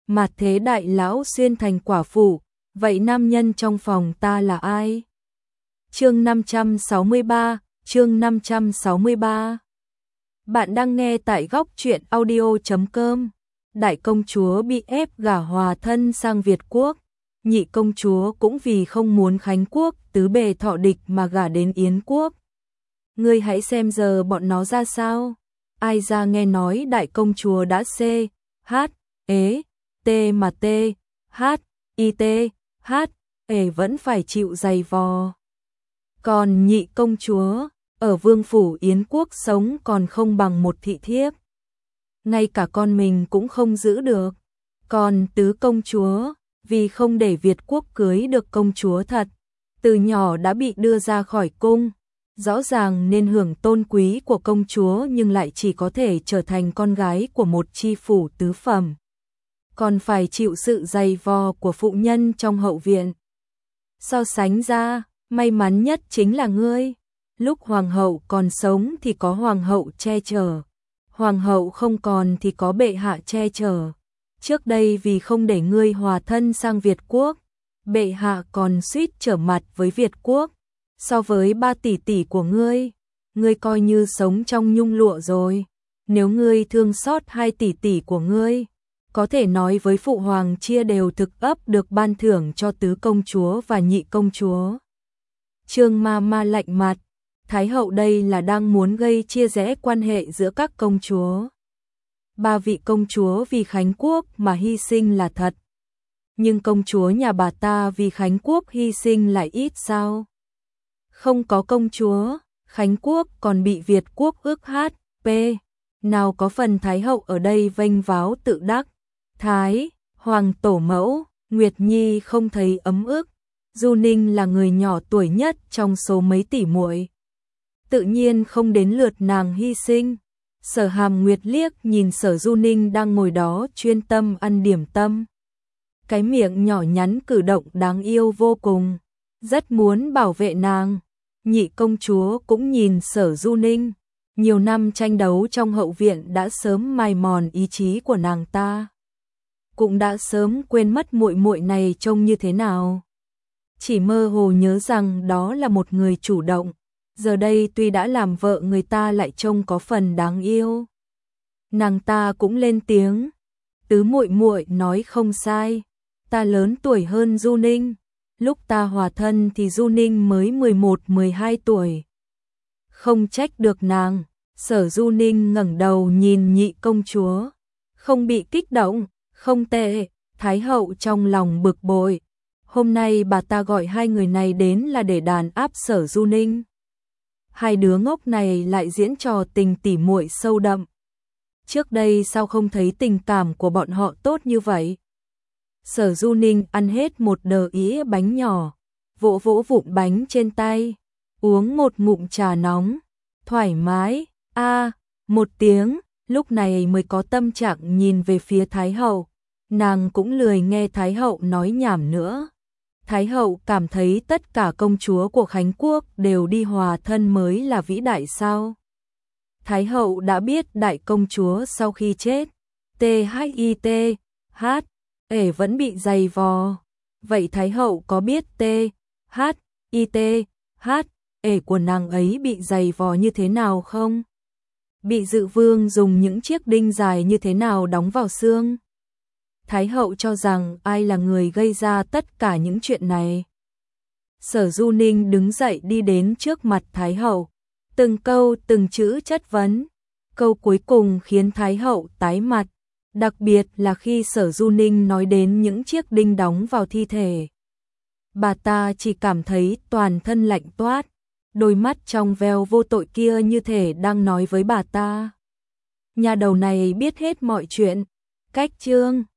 mà thế đại lão xuyên thành quả phụ, vậy nam nhân trong phòng ta là ai? Chương 563, chương 563. Bạn đang nghe tại góc truyện audio.com. Đại công chúa bị ép gả hòa thân sang Việt quốc, nhị công chúa cũng vì không muốn Khánh quốc tứ bề thọ địch mà gả đến Yến quốc. Ngươi hãy xem giờ bọn nó ra sao. Ai ra nghe nói đại công chúa đã C, H, ế, T mà T, H, I T, H, ế vẫn phải chịu dày vò. Còn nhị công chúa, ở vương phủ Yến quốc sống còn không bằng một thị thiếp. Ngay cả con mình cũng không giữ được. Còn tứ công chúa, vì không để Việt quốc cưới được công chúa thật, từ nhỏ đã bị đưa ra khỏi cung. Rõ ràng nên hưởng tôn quý của công chúa nhưng lại chỉ có thể trở thành con gái của một chi phủ tứ phẩm. Còn phải chịu sự dày vò của phụ nhân trong hậu viện. So sánh ra, may mắn nhất chính là ngươi. Lúc hoàng hậu còn sống thì có hoàng hậu che chở. Hoàng hậu không còn thì có bệ hạ che chở. Trước đây vì không để ngươi hòa thân sang Việt quốc, bệ hạ còn suýt trở mặt với Việt quốc. So với 3 tỷ tỷ của ngươi coi như sống trong nhung lụa rồi. Nếu ngươi thương xót 2 tỷ tỷ của ngươi, có thể nói với phụ hoàng chia đều thực ấp được ban thưởng cho tứ công chúa và nhị công chúa. Trương ma lạnh mặt, Thái hậu đây là đang muốn gây chia rẽ quan hệ giữa các công chúa. 3 vị công chúa vì Khánh quốc mà hy sinh là thật. Nhưng công chúa nhà bà ta vì Khánh quốc hy sinh lại ít sao? Không có công chúa, Khánh quốc còn bị Việt quốc ước hát, p. Nào có phần Thái hậu ở đây vênh váo tự đắc. Thái, hoàng tổ mẫu, Nguyệt Nhi không thấy ấm ức. Du Ninh là người nhỏ tuổi nhất trong số mấy tỷ muội, tự nhiên không đến lượt nàng hy sinh. Sở Hàm Nguyệt liếc nhìn Sở Du Ninh đang ngồi đó chuyên tâm ăn điểm tâm. Cái miệng nhỏ nhắn cử động đáng yêu vô cùng, rất muốn bảo vệ nàng. Nhị công chúa cũng nhìn Sở Du Ninh, nhiều năm tranh đấu trong hậu viện đã sớm mài mòn ý chí của nàng ta, cũng đã sớm quên mất muội muội này trông như thế nào. Chỉ mơ hồ nhớ rằng đó là một người chủ động, giờ đây tuy đã làm vợ người ta lại trông có phần đáng yêu. Nàng ta cũng lên tiếng, tứ muội muội nói không sai, ta lớn tuổi hơn Du Ninh. Lúc ta hòa thân thì Du Ninh mới 11-12 tuổi. Không trách được nàng. Sở Du Ninh ngẩng đầu nhìn nhị công chúa, không bị kích động, không tệ. Thái hậu trong lòng bực bội. Hôm nay bà ta gọi hai người này đến là để đàn áp Sở Du Ninh. Hai đứa ngốc này lại diễn trò tình tỉ muội sâu đậm. Trước đây sao không thấy tình cảm của bọn họ tốt như vậy? Sở Du Ninh ăn hết một đờ ĩa bánh nhỏ, vỗ vỗ vụn bánh trên tay, uống một ngụm trà nóng, thoải mái, một tiếng, lúc này mới có tâm trạng nhìn về phía Thái hậu. Nàng cũng lười nghe Thái hậu nói nhảm nữa. Thái hậu cảm thấy tất cả công chúa của Khánh quốc đều đi hòa thân mới là vĩ đại sao? Thái hậu đã biết đại công chúa sau khi chết, THIT, H, ể vẫn bị dày vò. Vậy Thái hậu có biết THIT, H, ể của nàng ấy bị dày vò như thế nào không? Bị Dự vương dùng những chiếc đinh dài như thế nào đóng vào xương? Thái hậu cho rằng ai là người gây ra tất cả những chuyện này? Sở Du Ninh đứng dậy đi đến trước mặt Thái hậu, từng câu từng chữ chất vấn. Câu cuối cùng khiến Thái hậu tái mặt, đặc biệt là khi Sở Du Ninh nói đến những chiếc đinh đóng vào thi thể. Bà ta chỉ cảm thấy toàn thân lạnh toát, đôi mắt trong veo vô tội kia như thể đang nói với bà ta. Nhà đầu này biết hết mọi chuyện. Cách chương